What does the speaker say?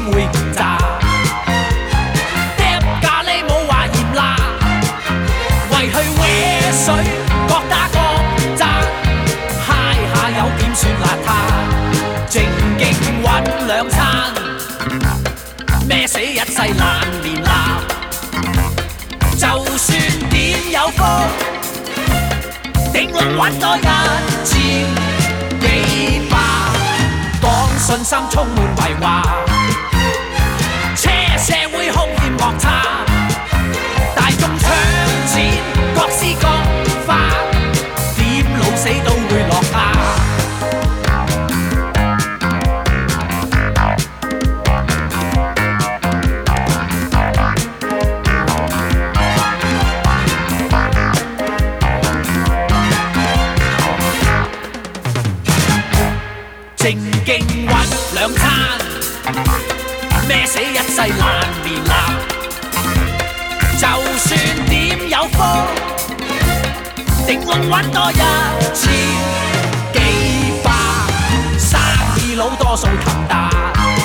點會炸。嗒咖喱冇話鹽辣，為去搲水各打各扎，揩下有點算邋遢，正經揾兩餐，孭死一世爛面辣。就算點有風，頂籠揾多一次幾百，當信心充滿迷惑，車社會兇險惡賊，大眾搶錢各施各法，點老死都會落下。正經揾兩餐，孭死一世爛面辣。就算點有風，頂籠揾多一次幾百，生意佬多數氹達。